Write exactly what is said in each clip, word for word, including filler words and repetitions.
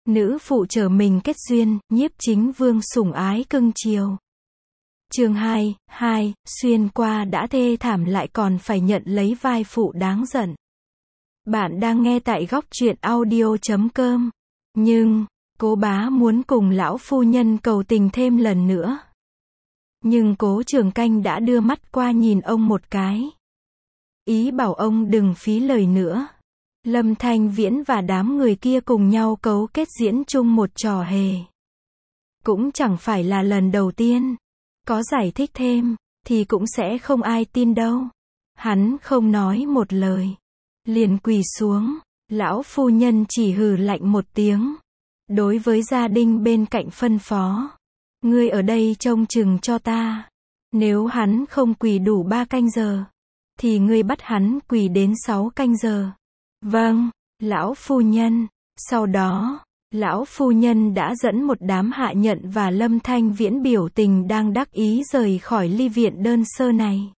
Nữ phụ trở mình kết duyên, nhiếp chính vương sủng ái cưng chiều. Chương hai, hai, xuyên qua đã thê thảm lại còn phải nhận lấy vai phụ đáng giận. Bạn đang nghe tại góc truyện audio chấm com. Nhưng, Cố Bá muốn cùng lão phu nhân cầu tình thêm lần nữa. Nhưng Cố Trường Canh đã đưa mắt qua nhìn ông một cái. Ý bảo ông đừng phí lời nữa. Lâm Thanh Viễn và đám người kia cùng nhau cấu kết diễn chung một trò hề. Cũng chẳng phải là lần đầu tiên. Có giải thích thêm, thì cũng sẽ không ai tin đâu. Hắn không nói một lời. Liền quỳ xuống, lão phu nhân chỉ hừ lạnh một tiếng. Đối với gia đình bên cạnh phân phó. Ngươi ở đây trông chừng cho ta. Nếu hắn không quỳ đủ ba canh giờ, thì ngươi bắt hắn quỳ đến sáu canh giờ. Vâng, lão phu nhân. Sau đó, lão phu nhân đã dẫn một đám hạ nhận và Lâm Thanh Viễn biểu tình đang đắc ý rời khỏi ly viện đơn sơ này.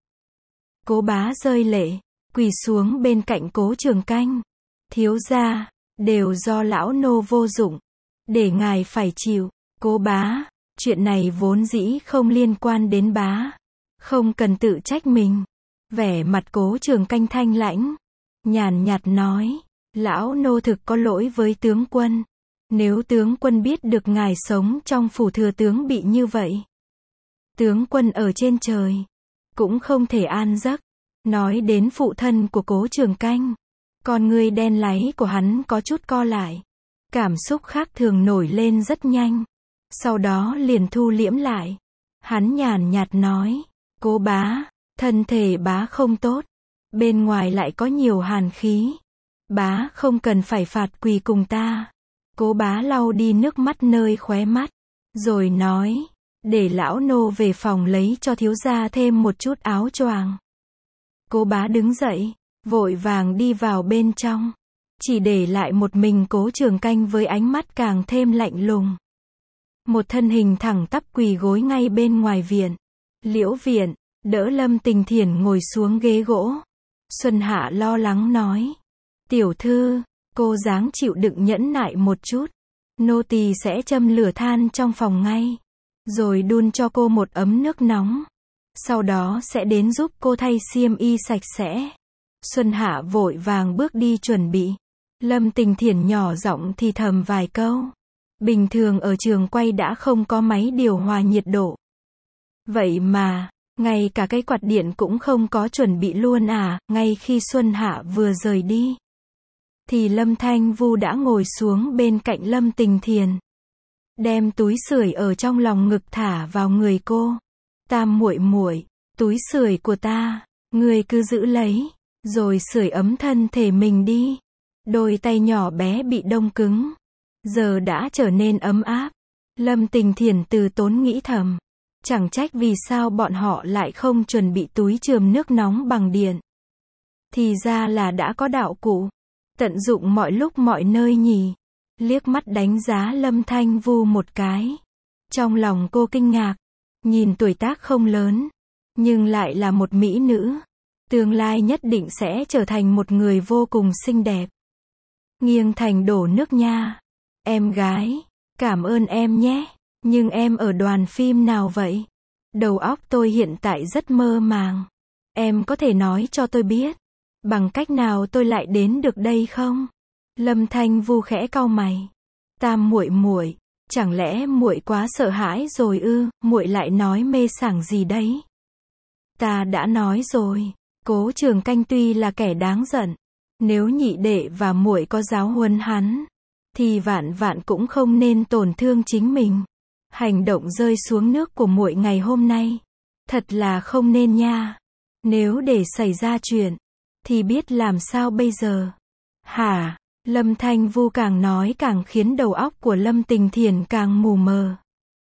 Cố Bá rơi lệ, quỳ xuống bên cạnh Cố Trường Canh. Thiếu gia, đều do lão nô vô dụng, để ngài phải chịu. Cố Bá, chuyện này vốn dĩ không liên quan đến bá, không cần tự trách mình. Vẻ mặt Cố Trường Canh thanh lãnh, nhàn nhạt nói, lão nô thực có lỗi với tướng quân. Nếu tướng quân biết được ngài sống trong phủ thừa tướng bị như vậy, tướng quân ở trên trời cũng không thể an giấc. Nói đến phụ thân của Cố Trường Canh, con ngươi đen láy của hắn có chút co lại. Cảm xúc khác thường nổi lên rất nhanh, sau đó liền thu liễm lại. Hắn nhàn nhạt nói, Cố Bá, thân thể bá không tốt, bên ngoài lại có nhiều hàn khí. Bá không cần phải phạt quỳ cùng ta. Cố Bá lau đi nước mắt nơi khóe mắt, rồi nói, để lão nô về phòng lấy cho thiếu gia thêm một chút áo choàng. Cố Bá đứng dậy, vội vàng đi vào bên trong, chỉ để lại một mình Cố Trường Canh với ánh mắt càng thêm lạnh lùng. Một thân hình thẳng tắp quỳ gối ngay bên ngoài viện. Liễu viện, đỡ Lâm Tình Thiển ngồi xuống ghế gỗ. Xuân Hạ lo lắng nói, tiểu thư, cô dáng chịu đựng nhẫn nại một chút. Nô tỳ sẽ châm lửa than trong phòng ngay, rồi đun cho cô một ấm nước nóng. Sau đó sẽ đến giúp cô thay xiêm y sạch sẽ. Xuân Hạ vội vàng bước đi chuẩn bị. Lâm Tình Thiển nhỏ giọng thì thầm vài câu. Bình thường ở trường quay đã không có máy điều hòa nhiệt độ. Vậy mà, ngay cả cái quạt điện cũng không có chuẩn bị luôn à. Ngay khi Xuân Hạ vừa rời đi, thì Lâm Thanh Vu đã ngồi xuống bên cạnh Lâm Tình Thiển, đem túi sưởi ở trong lòng ngực thả vào người cô. Tam muội muội, túi sưởi của ta, ngươi cứ giữ lấy, rồi sưởi ấm thân thể mình đi. Đôi tay nhỏ bé bị đông cứng, giờ đã trở nên ấm áp. Lâm Tình Thiển từ tốn nghĩ thầm, chẳng trách vì sao bọn họ lại không chuẩn bị túi chườm nước nóng bằng điện. Thì ra là đã có đạo cụ, tận dụng mọi lúc mọi nơi nhỉ. Liếc mắt đánh giá Lâm Thanh Vu một cái. Trong lòng cô kinh ngạc, nhìn tuổi tác không lớn, nhưng lại là một mỹ nữ. Tương lai nhất định sẽ trở thành một người vô cùng xinh đẹp. Nghiêng thành đổ nước nha. Em gái, cảm ơn em nhé. Nhưng em ở đoàn phim nào vậy? Đầu óc tôi hiện tại rất mơ màng. Em có thể nói cho tôi biết, bằng cách nào tôi lại đến được đây không? Lâm Thanh Vu khẽ cau mày. Tam muội muội, chẳng lẽ muội quá sợ hãi rồi ư? Muội lại nói mê sảng gì đấy? Ta đã nói rồi, Cố Trường Canh tuy là kẻ đáng giận, nếu nhị đệ và muội có giáo huấn hắn, thì vạn vạn cũng không nên tổn thương chính mình. Hành động rơi xuống nước của muội ngày hôm nay, thật là không nên nha. Nếu để xảy ra chuyện, thì biết làm sao bây giờ? Hả? Lâm Thanh Vu càng nói càng khiến đầu óc của Lâm Tình Thiển càng mù mờ.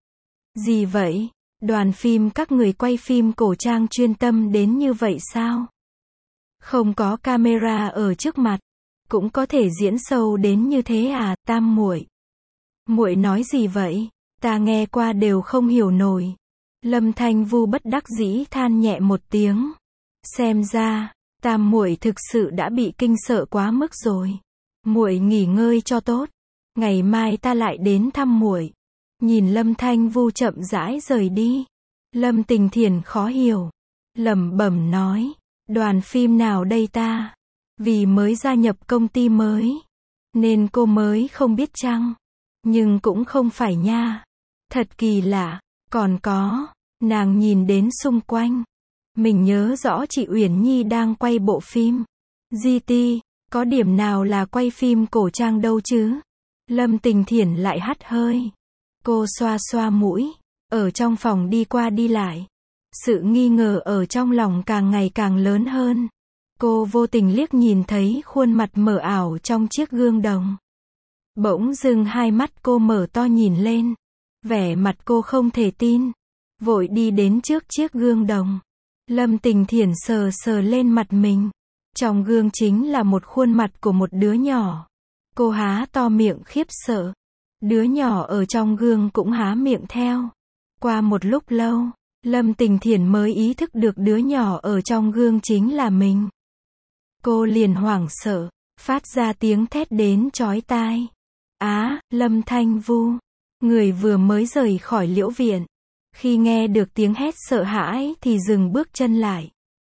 Gì vậy? Đoàn phim các người quay phim cổ trang chuyên tâm đến như vậy sao? Không có camera ở trước mặt, cũng có thể diễn sâu đến như thế à? Tam muội, muội nói gì vậy? Ta nghe qua đều không hiểu nổi. Lâm Thanh Vu bất đắc dĩ than nhẹ một tiếng. Xem ra, tam muội thực sự đã bị kinh sợ quá mức rồi. Muội nghỉ ngơi cho tốt. ngày mai ta lại đến thăm muội. Nhìn Lâm Thanh Vu chậm rãi rời đi, Lâm Tình Thiển khó hiểu, lẩm bẩm nói, đoàn phim nào đây ta? Vì mới gia nhập công ty mới, nên cô mới không biết chăng? Nhưng cũng không phải nha. Thật kỳ lạ, còn có, nàng nhìn đến xung quanh. Mình nhớ rõ chị Uyển Nhi đang quay bộ phim giê tê, có điểm nào là quay phim cổ trang đâu chứ? Lâm Tình Thiển lại hắt hơi. Cô xoa xoa mũi, ở trong phòng đi qua đi lại. Sự nghi ngờ ở trong lòng càng ngày càng lớn hơn. Cô vô tình liếc nhìn thấy khuôn mặt mờ ảo trong chiếc gương đồng. Bỗng dưng hai mắt cô mở to nhìn lên. Vẻ mặt cô không thể tin. Vội đi đến trước chiếc gương đồng. Lâm Tình Thiển sờ sờ lên mặt mình. Trong gương chính là một khuôn mặt của một đứa nhỏ. Cô há to miệng khiếp sợ. Đứa nhỏ ở trong gương cũng há miệng theo. Qua một lúc lâu, Lâm Tình Thiển mới ý thức được đứa nhỏ ở trong gương chính là mình. Cô liền hoảng sợ, phát ra tiếng thét đến chói tai. Á, Lâm Thanh Vu, người vừa mới rời khỏi liễu viện. Khi nghe được tiếng hét sợ hãi thì dừng bước chân lại.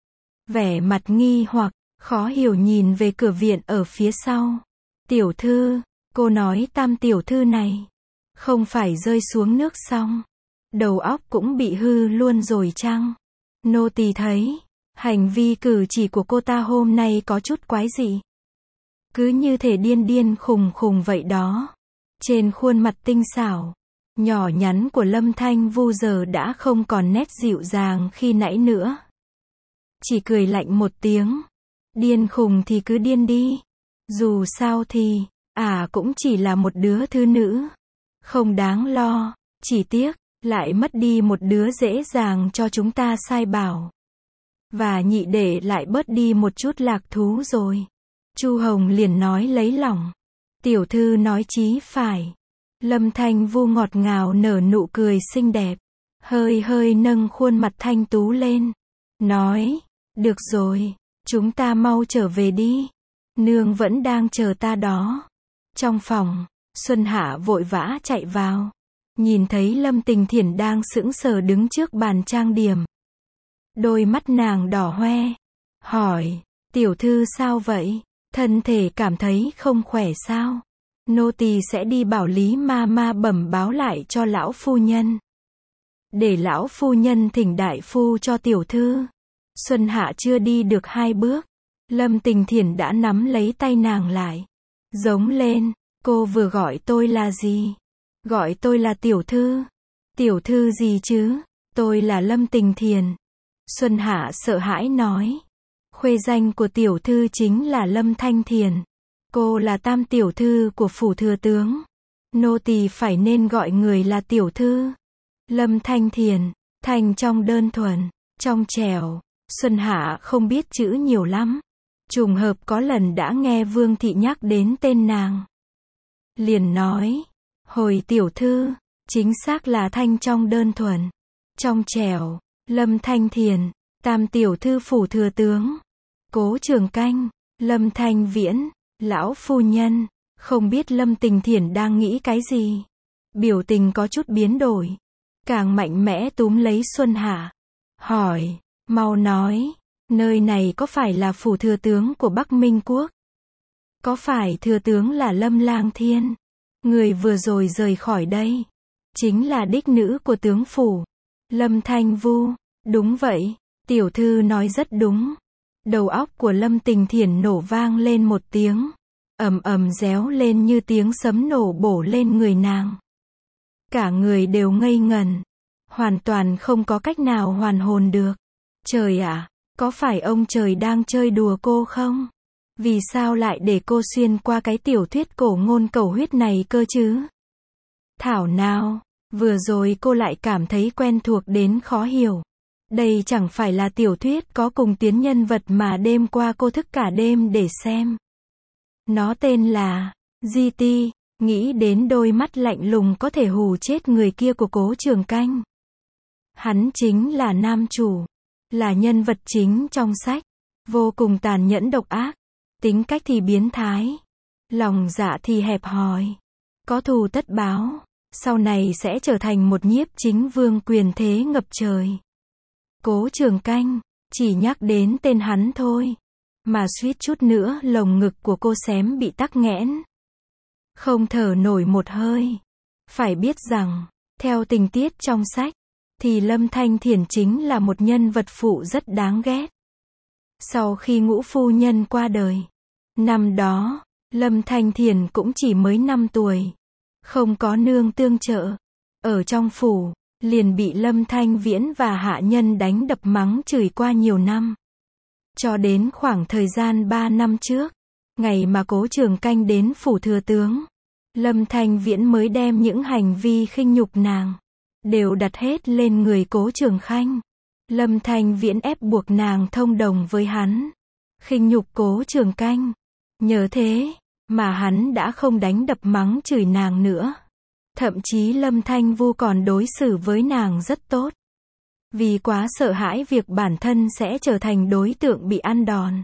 Vẻ mặt nghi hoặc, khó hiểu nhìn về cửa viện ở phía sau. Tiểu thư, cô nói Tam tiểu thư này, không phải rơi xuống nước xong, đầu óc cũng bị hư luôn rồi chăng? Nô tỳ thấy, hành vi cử chỉ của cô ta hôm nay có chút quái dị. Cứ như thể điên điên khùng khùng vậy đó. Trên khuôn mặt tinh xảo, nhỏ nhắn của Lâm Thanh Vu giờ đã không còn nét dịu dàng khi nãy nữa. Chỉ cười lạnh một tiếng. Điên khùng thì cứ điên đi. Dù sao thì, à cũng chỉ là một đứa thứ nữ. Không đáng lo, chỉ tiếc, lại mất đi một đứa dễ dàng cho chúng ta sai bảo. Và nhị đệ lại bớt đi một chút lạc thú rồi. Chu Hồng liền nói lấy lòng. Tiểu thư nói chí phải. Lâm Thanh Vu ngọt ngào nở nụ cười xinh đẹp. Hơi hơi nâng khuôn mặt thanh tú lên. Nói, được rồi, chúng ta mau trở về đi. Nương vẫn đang chờ ta đó. Trong phòng, Xuân Hạ vội vã chạy vào. Nhìn thấy Lâm Tình Thiển đang sững sờ đứng trước bàn trang điểm. Đôi mắt nàng đỏ hoe. Hỏi, tiểu thư sao vậy? Thân thể cảm thấy không khỏe sao? Nô tỳ sẽ đi bảo Lý ma ma bẩm báo lại cho lão phu nhân. Để lão phu nhân thỉnh đại phu cho tiểu thư. Xuân Hạ chưa đi được hai bước. Lâm Tình Thiển đã nắm lấy tay nàng lại. Giống lên, cô vừa gọi tôi là gì? Gọi tôi là tiểu thư. Tiểu thư gì chứ? Tôi là Lâm Tình Thiển. Xuân Hạ sợ hãi nói. Khuê danh của tiểu thư chính là Lâm Thanh Thiển. Cô là tam tiểu thư của phủ thừa tướng. Nô tỳ phải nên gọi người là tiểu thư. Lâm Thanh Thiển, thanh trong đơn thuần, trong trẻo. Xuân Hạ không biết chữ nhiều lắm. Trùng hợp có lần đã nghe Vương Thị nhắc đến tên nàng. Liền nói, hồi tiểu thư, chính xác là thanh trong đơn thuần, trong trẻo. Lâm Thanh Thiển, tam tiểu thư phủ thừa tướng. Cố Trường Canh, Lâm Thanh Viễn, lão phu nhân. Không biết Lâm Tình Thiển đang nghĩ cái gì. Biểu tình có chút biến đổi. Càng mạnh mẽ túm lấy Xuân Hạ. Hỏi, mau nói, nơi này có phải là phủ thừa tướng của Bắc Minh Quốc? Có phải thừa tướng là Lâm Lang Thiên? Người vừa rồi rời khỏi đây. Chính là đích nữ của tướng phủ. Lâm Thanh Vu, đúng vậy, tiểu thư nói rất đúng. Đầu óc của Lâm Tình Thiển nổ vang lên một tiếng. Ầm ầm réo lên như tiếng sấm nổ bổ lên người nàng. Cả người đều ngây ngẩn. Hoàn toàn không có cách nào hoàn hồn được. Trời ạ, có phải ông trời đang chơi đùa cô không? Vì sao lại để cô xuyên qua cái tiểu thuyết cổ ngôn cầu huyết này cơ chứ? Thảo nào, vừa rồi cô lại cảm thấy quen thuộc đến khó hiểu. Đây chẳng phải là tiểu thuyết có cùng tuyến nhân vật mà đêm qua cô thức cả đêm để xem. Nó tên là giê tê, nghĩ đến đôi mắt lạnh lùng có thể hù chết người kia của Cố Trường Canh. Hắn chính là nam chủ, là nhân vật chính trong sách, vô cùng tàn nhẫn độc ác, tính cách thì biến thái, lòng dạ thì hẹp hòi. có thù tất báo, sau này sẽ trở thành một nhiếp chính vương quyền thế ngập trời. Cố Trường Canh, chỉ nhắc đến tên hắn thôi, mà suýt chút nữa lồng ngực của cô xém bị tắc nghẽn. Không thở nổi một hơi. Phải biết rằng, theo tình tiết trong sách, thì Lâm Thanh Thiển chính là một nhân vật phụ rất đáng ghét. Sau khi Ngũ phu nhân qua đời, năm đó, Lâm Thanh Thiển cũng chỉ mới năm tuổi, không có nương tương trợ, ở trong phủ, liền bị Lâm Thanh Viễn và hạ nhân đánh đập mắng chửi qua nhiều năm. Cho đến khoảng thời gian ba năm trước, ngày mà Cố Trường Canh đến phủ thừa tướng, Lâm Thanh Viễn mới đem những hành vi khinh nhục nàng, đều đặt hết lên người Cố Trường Khanh. Lâm Thanh Viễn ép buộc nàng thông đồng với hắn, khinh nhục Cố Trường Canh. Nhờ thế, mà hắn đã không đánh đập mắng chửi nàng nữa. Thậm chí Lâm Thanh Vu còn đối xử với nàng rất tốt. Vì quá sợ hãi việc bản thân sẽ trở thành đối tượng bị ăn đòn.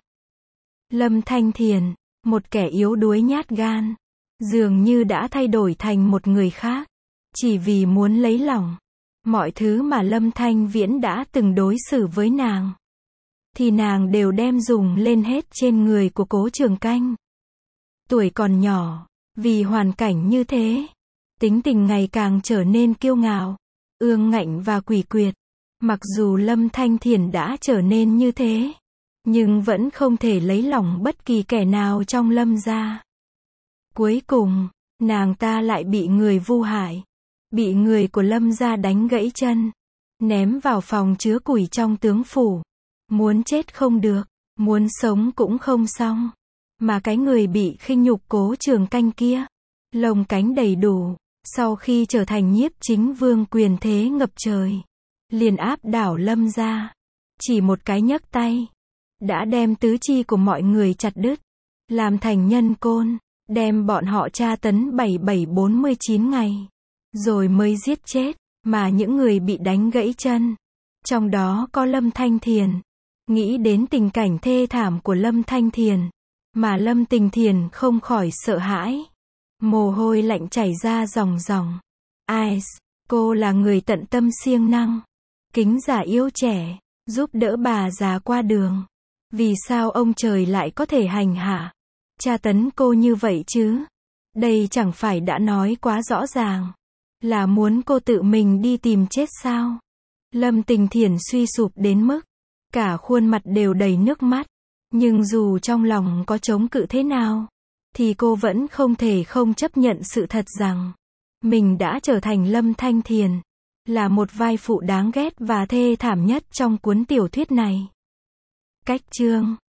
Lâm Thanh Thiển, một kẻ yếu đuối nhát gan, dường như đã thay đổi thành một người khác, chỉ vì muốn lấy lòng. Mọi thứ mà Lâm Thanh Viễn đã từng đối xử với nàng, thì nàng đều đem dùng lên hết trên người của Cố Trường Canh. Tuổi còn nhỏ, vì hoàn cảnh như thế, tính tình ngày càng trở nên kiêu ngạo, ương ngạnh và quỷ quyệt. Mặc dù Lâm Thanh Thiển đã trở nên như thế, nhưng vẫn không thể lấy lòng bất kỳ kẻ nào trong Lâm gia. Cuối cùng, nàng ta lại bị người vu hại, bị người của Lâm gia đánh gãy chân, ném vào phòng chứa củi trong tướng phủ. Muốn chết không được, muốn sống cũng không xong. Mà cái người bị khinh nhục Cố Trường Canh kia, lông cánh đầy đủ, sau khi trở thành nhiếp chính vương quyền thế ngập trời, liền áp đảo Lâm gia. Chỉ một cái nhấc tay, đã đem tứ chi của mọi người chặt đứt, làm thành nhân côn, đem bọn họ tra tấn bảy bảy bốn mươi chín ngày, rồi mới giết chết. Mà những người bị đánh gãy chân, trong đó có Lâm Thanh Thiển. Nghĩ đến tình cảnh thê thảm của Lâm Thanh Thiển, mà Lâm Tình Thiển không khỏi sợ hãi. Mồ hôi lạnh chảy ra ròng ròng. Ai, cô là người tận tâm siêng năng, kính già yêu trẻ, giúp đỡ bà già qua đường. Vì sao ông trời lại có thể hành hạ, tra tấn cô như vậy chứ? Đây chẳng phải đã nói quá rõ ràng, là muốn cô tự mình đi tìm chết sao? Lâm Tình Thiển suy sụp đến mức, cả khuôn mặt đều đầy nước mắt. Nhưng dù trong lòng có chống cự thế nào, thì cô vẫn không thể không chấp nhận sự thật rằng, mình đã trở thành Lâm Thanh Thiển, là một vai phụ đáng ghét và thê thảm nhất trong cuốn tiểu thuyết này. Cách chương